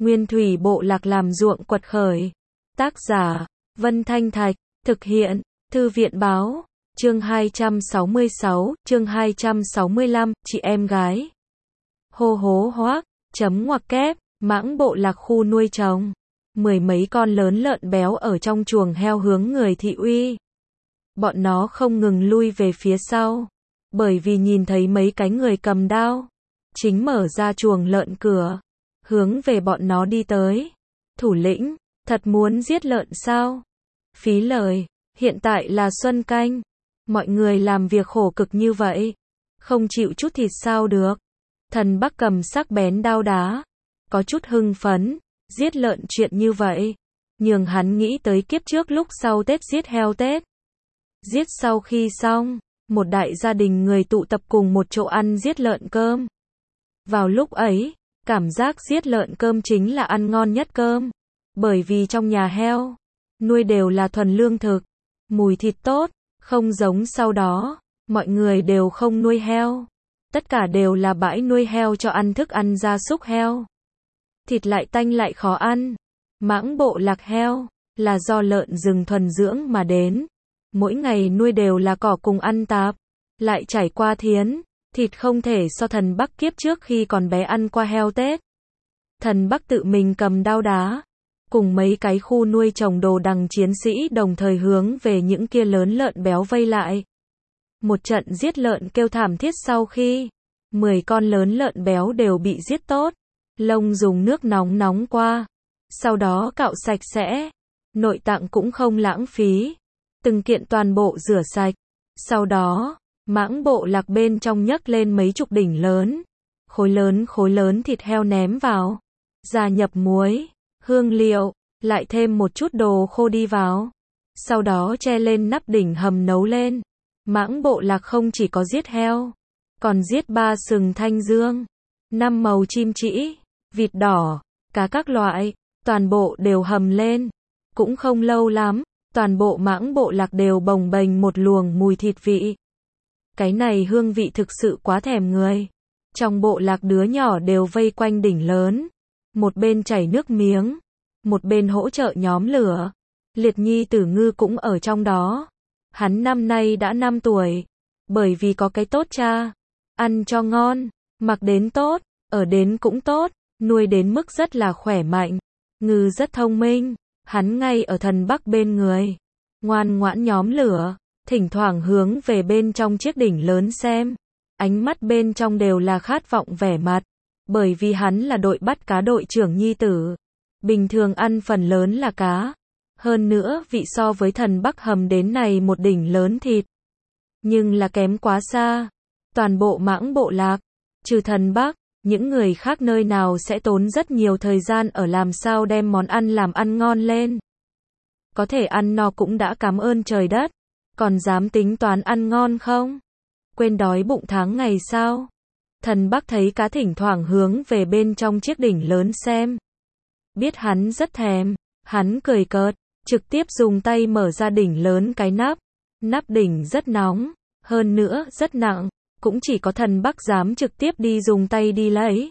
Nguyên thủy bộ lạc làm ruộng quật khởi. Tác giả, Vân Thanh Thạch, thực hiện, Thư viện báo, chương 266, chương 265, chị em gái. Hô hố hoác, chấm ngoặc kép, mãng bộ lạc khu nuôi trồng. Mười mấy con lớn lợn béo ở trong chuồng heo hướng người thị uy. Bọn nó không ngừng lui về phía sau, bởi vì nhìn thấy mấy cái người cầm đao, chính mở ra chuồng lợn cửa, hướng về bọn nó đi tới. Thủ lĩnh, thật muốn giết lợn sao? Phí lời, hiện tại là xuân canh, mọi người làm việc khổ cực như vậy, không chịu chút thịt sao được? Thần Bắc cầm sắc bén đao đá, có chút hưng phấn, giết lợn chuyện như vậy, nhường hắn nghĩ tới kiếp trước lúc sau Tết giết heo Tết. Giết sau khi xong, một đại gia đình người tụ tập cùng một chỗ ăn giết lợn cơm. Vào lúc ấy, cảm giác giết lợn cơm chính là ăn ngon nhất cơm, bởi vì trong nhà heo, nuôi đều là thuần lương thực, mùi thịt tốt, không giống sau đó, mọi người đều không nuôi heo. Tất cả đều là bãi nuôi heo cho ăn thức ăn gia súc heo. Thịt lại tanh lại khó ăn. Mãng bộ lạc heo, là do lợn rừng thuần dưỡng mà đến. Mỗi ngày nuôi đều là cỏ cùng ăn tạp, lại trải qua thiến, thịt không thể so Thần Bắc kiếp trước khi còn bé ăn qua heo Tết. Thần Bắc tự mình cầm đao đá, cùng mấy cái khu nuôi trồng đồ đằng chiến sĩ đồng thời hướng về những kia lớn lợn béo vây lại. Một trận giết lợn kêu thảm thiết sau khi 10 con lớn lợn béo đều bị giết tốt, lông dùng nước nóng nóng qua, sau đó cạo sạch sẽ, nội tạng cũng không lãng phí, từng kiện toàn bộ rửa sạch. Sau đó, mãng bộ lạc bên trong nhấc lên mấy chục đỉnh lớn, khối lớn thịt heo ném vào, gia nhập muối, hương liệu, lại thêm một chút đồ khô đi vào, sau đó che lên nắp đỉnh hầm nấu lên. Mãng bộ lạc không chỉ có giết heo, còn giết 3 sừng thanh dương, 5 màu chim trĩ, vịt đỏ, cá các loại, toàn bộ đều hầm lên. Cũng không lâu lắm, toàn bộ mãng bộ lạc đều bồng bềnh một luồng mùi thịt vị. Cái này hương vị thực sự quá thèm người. Trong bộ lạc đứa nhỏ đều vây quanh đỉnh lớn, một bên chảy nước miếng, một bên hỗ trợ nhóm lửa. Liệt nhi tử Ngư cũng ở trong đó. Hắn năm nay đã 5 tuổi, bởi vì có cái tốt cha, ăn cho ngon, mặc đến tốt, ở đến cũng tốt, nuôi đến mức rất là khỏe mạnh. Ngư rất thông minh, hắn ngay ở Thần Bắc bên người, ngoan ngoãn nhóm lửa, thỉnh thoảng hướng về bên trong chiếc đỉnh lớn xem, ánh mắt bên trong đều là khát vọng vẻ mặt, bởi vì hắn là đội bắt cá đội trưởng nhi tử, bình thường ăn phần lớn là cá. Hơn nữa, vị so với Thần Bắc hầm đến này một đỉnh lớn thịt, nhưng là kém quá xa. Toàn bộ mãng bộ lạc, trừ Thần Bắc, những người khác nơi nào sẽ tốn rất nhiều thời gian ở làm sao đem món ăn làm ăn ngon lên. Có thể ăn no cũng đã cảm ơn trời đất, còn dám tính toán ăn ngon không? Quên đói bụng tháng ngày sao? Thần Bắc thấy cá thỉnh thoảng hướng về bên trong chiếc đỉnh lớn xem. Biết hắn rất thèm, hắn cười cợt, trực tiếp dùng tay mở ra đỉnh lớn cái nắp. Nắp đỉnh rất nóng, hơn nữa rất nặng, cũng chỉ có Thần Bắc dám trực tiếp đi dùng tay đi lấy.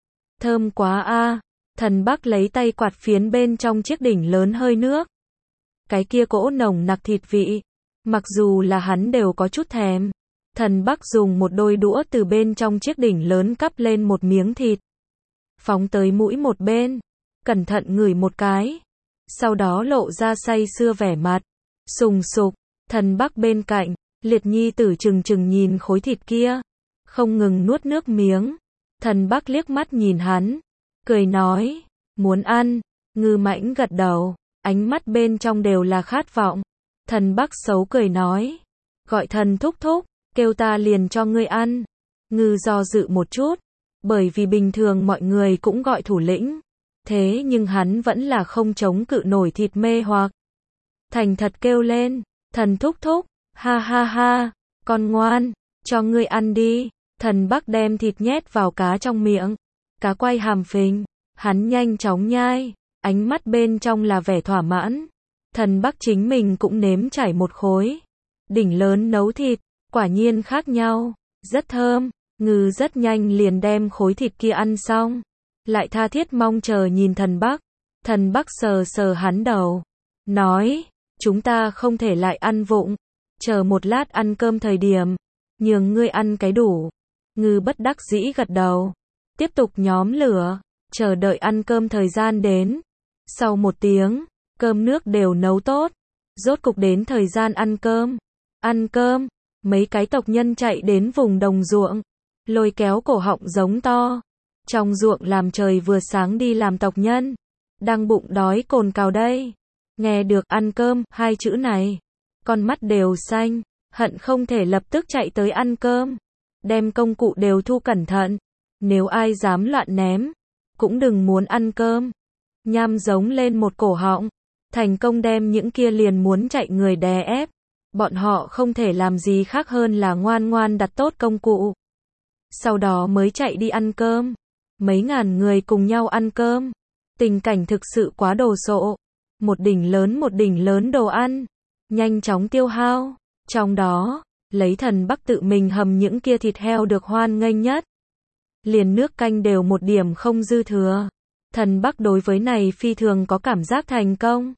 Thơm quá a. Thần Bắc lấy tay quạt phiến bên trong chiếc đỉnh lớn hơi nước. Cái kia cỗ nồng nặc thịt vị, mặc dù là hắn đều có chút thèm. Thần Bắc dùng một đôi đũa từ bên trong chiếc đỉnh lớn cắp lên một miếng thịt, phóng tới mũi một bên, cẩn thận ngửi một cái. Sau đó lộ ra say sưa vẻ mặt, sùng sục. Thần Bắc bên cạnh, Liệt nhi tử chừng chừng nhìn khối thịt kia, không ngừng nuốt nước miếng. Thần Bắc liếc mắt nhìn hắn, cười nói, muốn ăn. Ngư Mãnh gật đầu, ánh mắt bên trong đều là khát vọng. Thần Bắc xấu cười nói, gọi Thần thúc thúc, kêu ta liền cho ngươi ăn. Ngư do dự một chút, bởi vì bình thường mọi người cũng gọi thủ lĩnh. Thế nhưng hắn vẫn là không chống cự nổi thịt mê hoặc. Thành thật kêu lên, Thần thúc thúc, ha ha ha, con ngoan, cho ngươi ăn đi. Thần Bắc đem thịt nhét vào cá trong miệng, cá quay hàm phình, hắn nhanh chóng nhai, ánh mắt bên trong là vẻ thỏa mãn. Thần Bắc chính mình cũng nếm trải một khối. Đỉnh lớn nấu thịt, quả nhiên khác nhau, rất thơm. Ngư rất nhanh liền đem khối thịt kia ăn xong. lại tha thiết mong chờ nhìn thần Bắc. Thần Bắc sờ sờ hắn đầu, nói, chúng ta không thể lại ăn vụng, chờ một lát ăn cơm thời điểm, nhường ngươi ăn cái đủ. Ngư bất đắc dĩ gật đầu, tiếp tục nhóm lửa, chờ đợi ăn cơm thời gian đến. Sau 1 tiếng, cơm nước đều nấu tốt, rốt cục đến thời gian ăn cơm. Ăn cơm, mấy cái tộc nhân chạy đến vùng đồng ruộng, lôi kéo cổ họng giống to. Trong ruộng làm trời vừa sáng đi làm tộc nhân, đang bụng đói cồn cào đây. Nghe được ăn cơm, 2 chữ này, con mắt đều xanh, hận không thể lập tức chạy tới ăn cơm. Đem công cụ đều thu cẩn thận, nếu ai dám loạn ném, cũng đừng muốn ăn cơm. Nham giống lên một cổ họng, thành công đem những kia liền muốn chạy người đè ép. Bọn họ không thể làm gì khác hơn là ngoan ngoan đặt tốt công cụ. Sau đó mới chạy đi ăn cơm. Mấy ngàn người cùng nhau ăn cơm. Tình cảnh thực sự quá đồ sộ. Một đỉnh lớn đồ ăn, nhanh chóng tiêu hao. Trong đó, lấy thần Bắc tự mình hầm những kia thịt heo được hoan nghênh nhất. Liền nước canh đều một điểm không dư thừa. Thần Bắc đối với này phi thường có cảm giác thành công.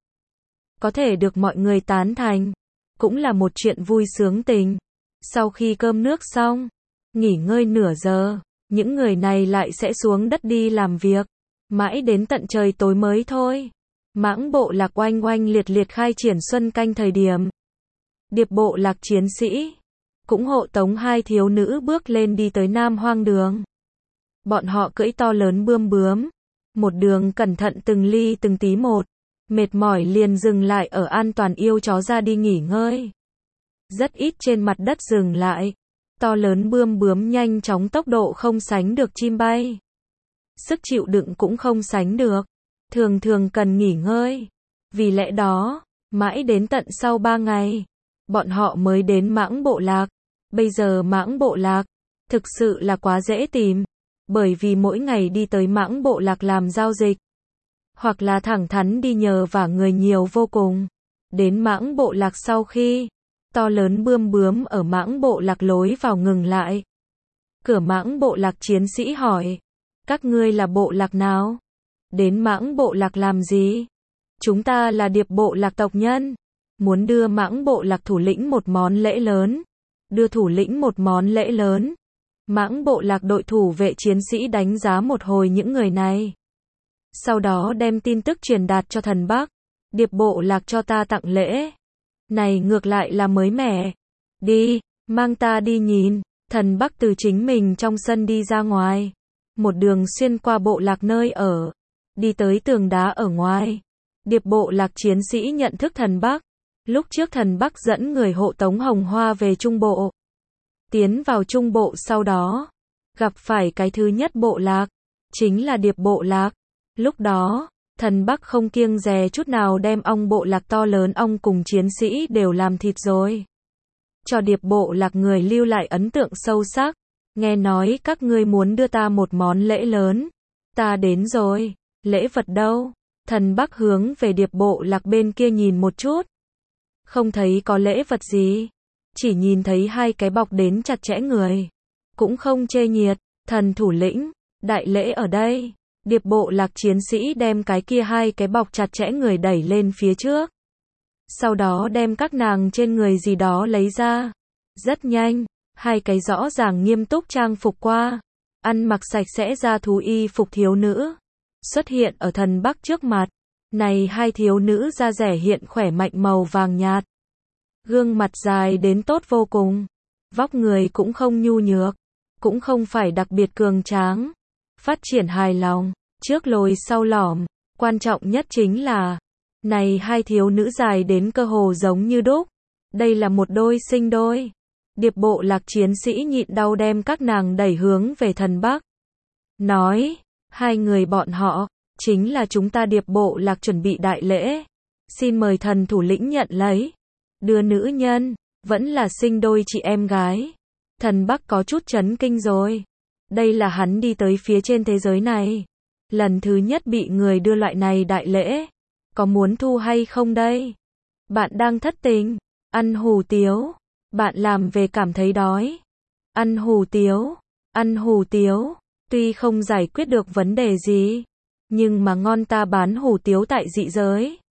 Có thể được mọi người tán thành, cũng là một chuyện vui sướng tình. Sau khi cơm nước xong, nghỉ ngơi nửa giờ, những người này lại sẽ xuống đất đi làm việc. Mãi đến tận trời tối mới thôi. Mãng bộ lạc oanh oanh liệt liệt khai triển xuân canh thời điểm. Điệp bộ lạc chiến sĩ cũng hộ tống 2 thiếu nữ bước lên đi tới Nam Hoang đường. Bọn họ cưỡi to lớn bướm, một đường cẩn thận từng ly từng tí một, mệt mỏi liền dừng lại ở an toàn yêu chó ra đi nghỉ ngơi. Rất ít trên mặt đất dừng lại, to lớn bướm nhanh chóng tốc độ không sánh được chim bay. Sức chịu đựng cũng không sánh được, thường thường cần nghỉ ngơi. Vì lẽ đó, mãi đến tận sau 3 ngày, bọn họ mới đến Mãng bộ lạc. Bây giờ Mãng bộ lạc, thực sự là quá dễ tìm, bởi vì mỗi ngày đi tới Mãng bộ lạc làm giao dịch, hoặc là thẳng thắn đi nhờ vả người nhiều vô cùng. Đến Mãng bộ lạc sau khi, to lớn bướm ở Mãng bộ lạc lối vào ngừng lại. Cửa Mãng bộ lạc chiến sĩ hỏi, các ngươi là bộ lạc nào? Đến Mãng bộ lạc làm gì? Chúng ta là Điệp bộ lạc tộc nhân, muốn đưa Mãng bộ lạc thủ lĩnh một món lễ lớn. Đưa thủ lĩnh một món lễ lớn. Mãng bộ lạc đội thủ vệ chiến sĩ đánh giá một hồi những người này. Sau đó đem tin tức truyền đạt cho thần Bắc. Điệp bộ lạc cho ta tặng lễ. Này ngược lại là mới mẻ. Đi, mang ta đi nhìn. Thần Bắc từ chính mình trong sân đi ra ngoài. Một đường xuyên qua bộ lạc nơi ở. Đi tới tường đá ở ngoài. Điệp bộ lạc chiến sĩ nhận thức thần Bắc. Lúc trước thần Bắc dẫn người hộ tống Hồng Hoa về Trung Bộ. Tiến vào Trung Bộ sau đó, gặp phải cái thứ nhất bộ lạc, chính là Điệp bộ lạc. Lúc đó, thần Bắc không kiêng dè chút nào đem ong bộ lạc to lớn ong cùng chiến sĩ đều làm thịt rồi. Cho Điệp bộ lạc người lưu lại ấn tượng sâu sắc. Nghe nói các ngươi muốn đưa ta một món lễ lớn. Ta đến rồi. Lễ vật đâu? Thần Bắc hướng về Điệp bộ lạc bên kia nhìn một chút. Không thấy có lễ vật gì. Chỉ nhìn thấy 2 cái bọc đến chặt chẽ người. Cũng không chê nhiệt. Thần thủ lĩnh, đại lễ ở đây. Điệp bộ lạc chiến sĩ đem cái kia 2 cái bọc chặt chẽ người đẩy lên phía trước. Sau đó đem các nàng trên người gì đó lấy ra. Rất nhanh, 2 cái rõ ràng nghiêm túc trang phục qua. Ăn mặc sạch sẽ ra thú y phục thiếu nữ. Xuất hiện ở thần Bắc trước mặt. Này 2 thiếu nữ da rẻ hiện khỏe mạnh màu vàng nhạt. Gương mặt dài đến tốt vô cùng. Vóc người cũng không nhu nhược. Cũng không phải đặc biệt cường tráng. Phát triển hài lòng. Trước lồi sau lõm. Quan trọng nhất chính là, này 2 thiếu nữ dài đến cơ hồ giống như đúc. Đây là một đôi sinh đôi. Điệp bộ lạc chiến sĩ nhịn đau đem các nàng đẩy hướng về thần Bắc. Nói, 2 người bọn họ, chính là chúng ta Điệp bộ lạc chuẩn bị đại lễ. Xin mời thần thủ lĩnh nhận lấy. Đưa nữ nhân, vẫn là sinh đôi chị em gái. Thần Bắc có chút chấn kinh rồi. Đây là hắn đi tới phía trên thế giới này. Lần thứ nhất bị người đưa loại này đại lễ. Có muốn thu hay không đây? Bạn đang thất tình. Ăn hủ tiếu. Bạn làm về cảm thấy đói. Ăn hủ tiếu. Ăn hủ tiếu. Tuy không giải quyết được vấn đề gì, nhưng mà ngon ta bán hủ tiếu tại dị giới.